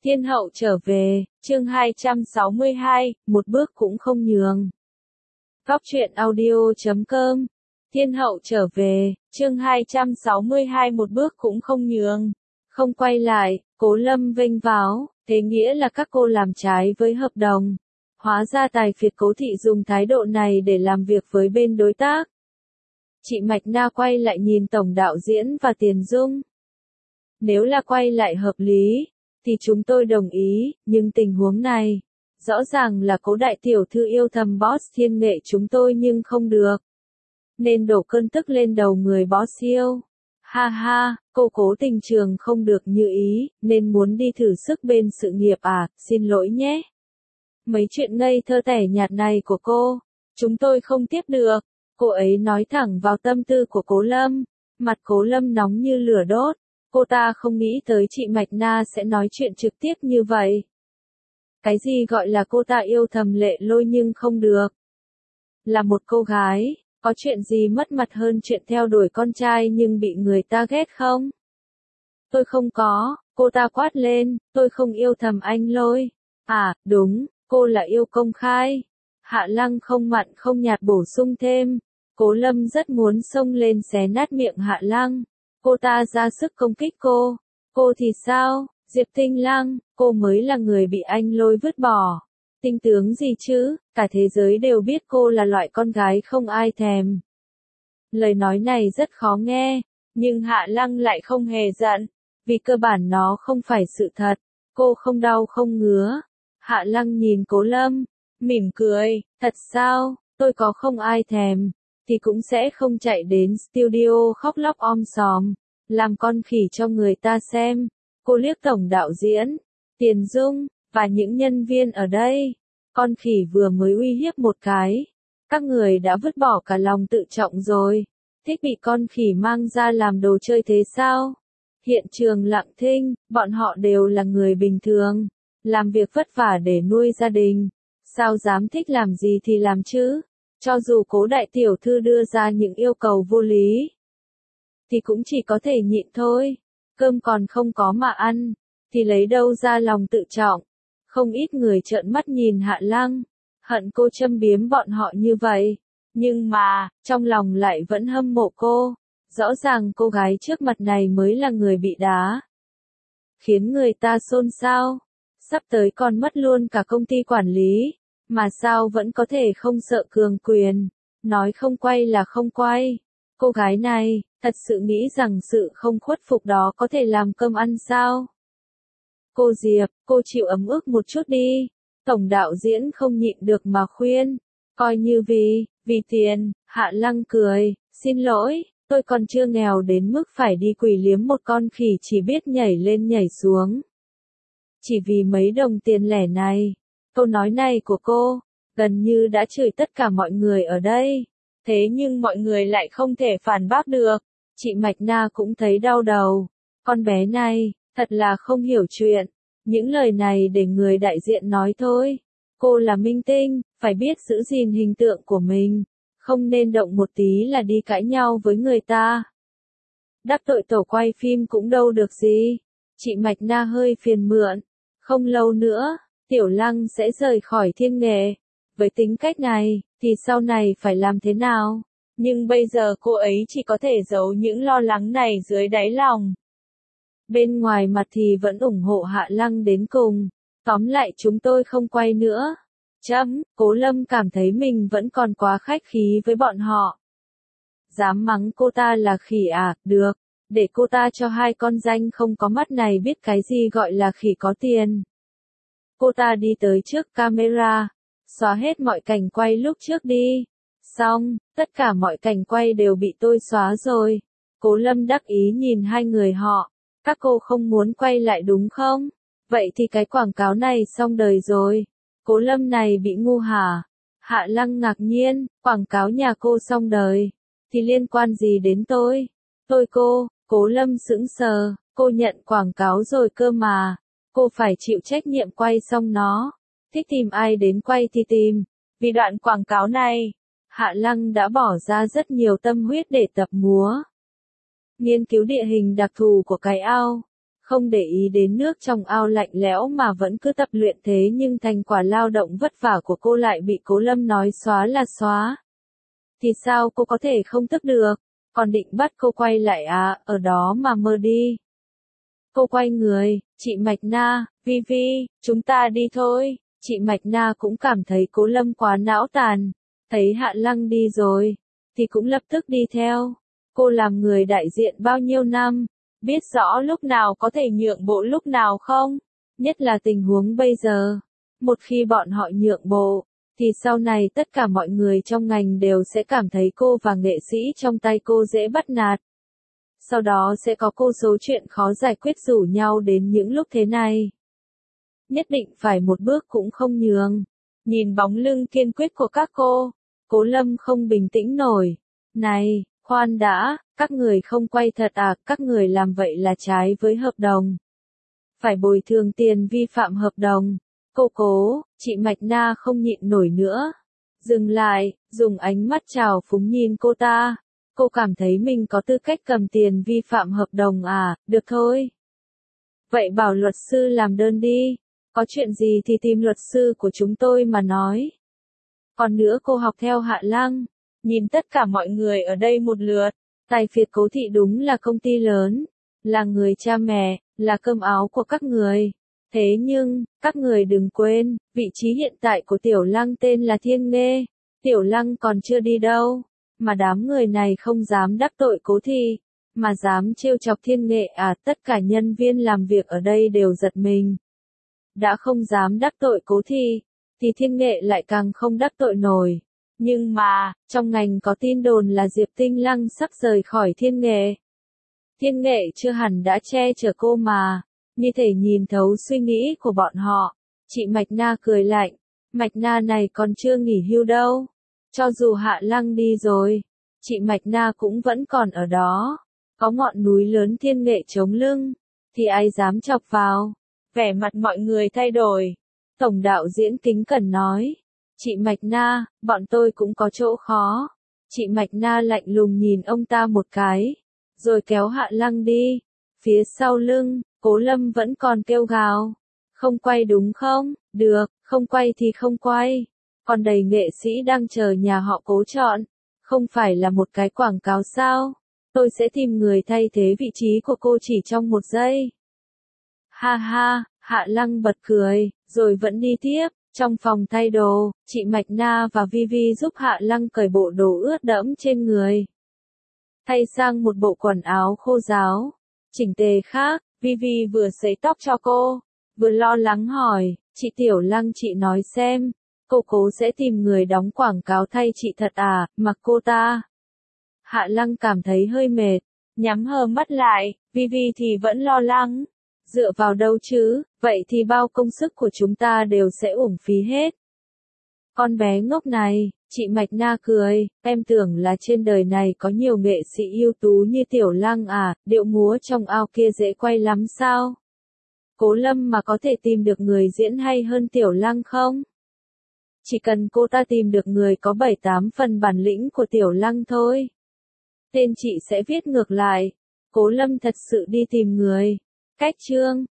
Thiên hậu trở về, chương 262, một bước cũng không nhường. Góc truyện audio.com. Thiên hậu trở về, chương 262, một bước cũng không nhường. Không quay lại, Cố Lâm vênh váo, thế nghĩa là các cô làm trái với hợp đồng. Hóa ra tài phiệt Cố thị dùng thái độ này để làm việc với bên đối tác. Chị Mạch Na quay lại nhìn tổng đạo diễn và Tiền Dung. Nếu là quay lại hợp lý, thì chúng tôi đồng ý, nhưng tình huống này, rõ ràng là Cố đại tiểu thư yêu thầm boss Thiên Nghệ chúng tôi nhưng không được. Nên đổ cơn tức lên đầu người boss yêu. Ha ha, cô Cố tình trường không được như ý, nên muốn đi thử sức bên sự nghiệp à, xin lỗi nhé. Mấy chuyện ngây thơ tẻ nhạt này của cô, chúng tôi không tiếp được. Cô ấy nói thẳng vào tâm tư của Cố Lâm, mặt Cố Lâm nóng như lửa đốt. Cô ta không nghĩ tới chị Mạch Na sẽ nói chuyện trực tiếp như vậy. Cái gì gọi là cô ta yêu thầm Lệ Lôi nhưng không được? Là một cô gái, có chuyện gì mất mặt hơn chuyện theo đuổi con trai nhưng bị người ta ghét không? Tôi không có, cô ta quát lên, tôi không yêu thầm anh Lôi. À, đúng, cô là yêu công khai. Hạ Lăng không mặn không nhạt bổ sung thêm. Cố Lâm rất muốn xông lên xé nát miệng Hạ Lăng. Cô ta ra sức công kích cô. Cô thì sao? Diệp Tinh Lăng, cô mới là người bị anh Lôi vứt bỏ. Tinh tướng gì chứ, cả thế giới đều biết cô là loại con gái không ai thèm. Lời nói này rất khó nghe, nhưng Hạ Lăng lại không hề giận, vì cơ bản nó không phải sự thật. Cô không đau không ngứa. Hạ Lăng nhìn Cố Lâm, mỉm cười, thật sao, tôi có không ai thèm, thì cũng sẽ không chạy đến studio khóc lóc om sòm, làm con khỉ cho người ta xem. Cô liếc tổng đạo diễn, Tiền Dung, và những nhân viên ở đây. Con khỉ vừa mới uy hiếp một cái. Các người đã vứt bỏ cả lòng tự trọng rồi. Thích bị con khỉ mang ra làm đồ chơi thế sao? Hiện trường lặng thinh, bọn họ đều là người bình thường. Làm việc vất vả để nuôi gia đình. Sao dám thích làm gì thì làm chứ? Cho dù Cố đại tiểu thư đưa ra những yêu cầu vô lý, thì cũng chỉ có thể nhịn thôi. Cơm còn không có mà ăn, thì lấy đâu ra lòng tự trọng. Không ít người trợn mắt nhìn Hạ Lăng, hận cô châm biếm bọn họ như vậy. Nhưng mà, trong lòng lại vẫn hâm mộ cô. Rõ ràng cô gái trước mặt này mới là người bị đá. Khiến người ta xôn xao. Sắp tới còn mất luôn cả công ty quản lý. Mà sao vẫn có thể không sợ cường quyền. Nói không quay là không quay. Cô gái này, thật sự nghĩ rằng sự không khuất phục đó có thể làm cơm ăn sao? Cô Diệp, cô chịu ấm ức một chút đi. Tổng đạo diễn không nhịn được mà khuyên. Coi như vì tiền. Hạ Lăng cười, xin lỗi, tôi còn chưa nghèo đến mức phải đi quỳ liếm một con khỉ chỉ biết nhảy lên nhảy xuống. Chỉ vì mấy đồng tiền lẻ này. Câu nói này của cô, gần như đã chửi tất cả mọi người ở đây. Thế nhưng mọi người lại không thể phản bác được. Chị Mạch Na cũng thấy đau đầu. Con bé này, thật là không hiểu chuyện. Những lời này để người đại diện nói thôi. Cô là minh tinh, phải biết giữ gìn hình tượng của mình. Không nên động một tí là đi cãi nhau với người ta. Đắc tội tổ quay phim cũng đâu được gì. Chị Mạch Na hơi phiền muộn. Không lâu nữa, Tiểu Lăng sẽ rời khỏi Thiên Nghệ. Với tính cách này, thì sau này phải làm thế nào? Nhưng bây giờ cô ấy chỉ có thể giấu những lo lắng này dưới đáy lòng. Bên ngoài mặt thì vẫn ủng hộ Hạ Lăng đến cùng. Tóm lại chúng tôi không quay nữa. Cố Lâm cảm thấy mình vẫn còn quá khách khí với bọn họ. Dám mắng cô ta là khỉ à, được. Để cô ta cho hai con danh không có mắt này biết cái gì gọi là khỉ có tiền. Cô ta đi tới trước camera. Xóa hết mọi cảnh quay lúc trước đi. Xong, tất cả mọi cảnh quay đều bị tôi xóa rồi. Cố Lâm đắc ý nhìn hai người họ. Các cô không muốn quay lại đúng không? Vậy thì cái quảng cáo này xong đời rồi. Cố Lâm này bị ngu hả? Hạ Lăng ngạc nhiên, quảng cáo nhà cô xong đời. Thì liên quan gì đến tôi? Cố Lâm sững sờ, cô nhận quảng cáo rồi cơ mà. Cô phải chịu trách nhiệm quay xong nó. Thích tìm ai đến quay thì tìm. Vì đoạn quảng cáo này, Hạ Lăng đã bỏ ra rất nhiều tâm huyết để tập múa. Nghiên cứu địa hình đặc thù của cái ao. không để ý đến nước trong ao lạnh lẽo mà vẫn cứ tập luyện, thế nhưng thành quả lao động vất vả của cô lại bị Cố Lâm nói xóa là xóa. Thì sao cô có thể không tức được, còn định bắt cô quay lại à, ở đó mà mơ đi. Cô quay người, chị Mạch Na, Vi Vi, chúng ta đi thôi. Chị Mạch Na cũng cảm thấy Cố Lâm quá não tàn, thấy Hạ Lăng đi rồi, thì cũng lập tức đi theo. Cô làm người đại diện bao nhiêu năm, biết rõ lúc nào có thể nhượng bộ lúc nào không, nhất là tình huống bây giờ. Một khi bọn họ nhượng bộ, thì sau này tất cả mọi người trong ngành đều sẽ cảm thấy cô và nghệ sĩ trong tay cô dễ bắt nạt. Sau đó sẽ có vô số chuyện khó giải quyết rủ nhau đến những lúc thế này. Nhất định phải một bước cũng không nhường. Nhìn bóng lưng kiên quyết của các cô, Cố Lâm không bình tĩnh nổi. Này, khoan đã, các người không quay thật à, các người làm vậy là trái với hợp đồng. Phải bồi thường tiền vi phạm hợp đồng. Cô Cố, chị Mạch Na không nhịn nổi nữa. Dừng lại, dùng ánh mắt trào phúng nhìn cô ta. Cô cảm thấy mình có tư cách cầm tiền vi phạm hợp đồng à, được thôi. Vậy bảo luật sư làm đơn đi. Có chuyện gì thì tìm luật sư của chúng tôi mà nói. Còn nữa cô học theo Hạ Lăng. Nhìn tất cả mọi người ở đây một lượt. Tài phiệt Cố thị đúng là công ty lớn. Là người cha mẹ, là cơm áo của các người. Thế nhưng, các người đừng quên, vị trí hiện tại của Tiểu Lăng tên là Thiên Nghê. Tiểu Lăng còn chưa đi đâu. Mà đám người này không dám đắc tội Cố thị, mà dám trêu chọc Thiên Nghệ à, tất cả nhân viên làm việc ở đây đều giật mình. Đã không dám đắc tội Cố thị, thì Thiên Nghệ lại càng không đắc tội nổi. Nhưng mà, trong ngành có tin đồn là Diệp Tinh Lăng sắp rời khỏi Thiên Nghệ. Thiên Nghệ chưa hẳn đã che chở cô mà, như thể nhìn thấu suy nghĩ của bọn họ. Chị Mạch Na cười lạnh, Mạch Na này còn chưa nghỉ hưu đâu. Cho dù Hạ Lăng đi rồi, chị Mạch Na cũng vẫn còn ở đó. Có ngọn núi lớn Thiên Nghệ chống lưng, thì ai dám chọc vào. Vẻ mặt mọi người thay đổi. Tổng đạo diễn kính cẩn nói, chị Mạch Na, bọn tôi cũng có chỗ khó. Chị Mạch Na lạnh lùng nhìn ông ta một cái, rồi kéo Hạ Lăng đi. Phía sau lưng, Cố Lâm vẫn còn kêu gào. Không quay đúng không? Được, không quay thì không quay. Còn đầy nghệ sĩ đang chờ nhà họ Cố chọn. Không phải là một cái quảng cáo sao? Tôi sẽ tìm người thay thế vị trí của cô chỉ trong một giây. Ha ha, Hạ Lăng bật cười, rồi vẫn đi tiếp. Trong phòng thay đồ, chị Mạch Na và Vi Vi giúp Hạ Lăng cởi bộ đồ ướt đẫm trên người. Thay sang một bộ quần áo khô ráo, chỉnh tề khác, Vi Vi vừa sấy tóc cho cô, vừa lo lắng hỏi, chị Tiểu Lăng, chị nói xem, cô Cố sẽ tìm người đóng quảng cáo thay chị thật à, mặc cô ta. Hạ Lăng cảm thấy hơi mệt, nhắm hờ mắt lại, Vi Vi thì vẫn lo lắng. Dựa vào đâu chứ, vậy thì bao công sức của chúng ta đều sẽ uổng phí hết. Con bé ngốc này, chị Mạch Na cười, em tưởng là trên đời này có nhiều nghệ sĩ ưu tú như Tiểu Lăng à, điệu múa trong ao kia dễ quay lắm sao? Cố Lâm mà có thể tìm được người diễn hay hơn Tiểu Lăng không? Chỉ cần cô ta tìm được người có 7-8 phần bản lĩnh của Tiểu Lăng thôi. Tên chị sẽ viết ngược lại. Cố Lâm thật sự đi tìm người. Cách chương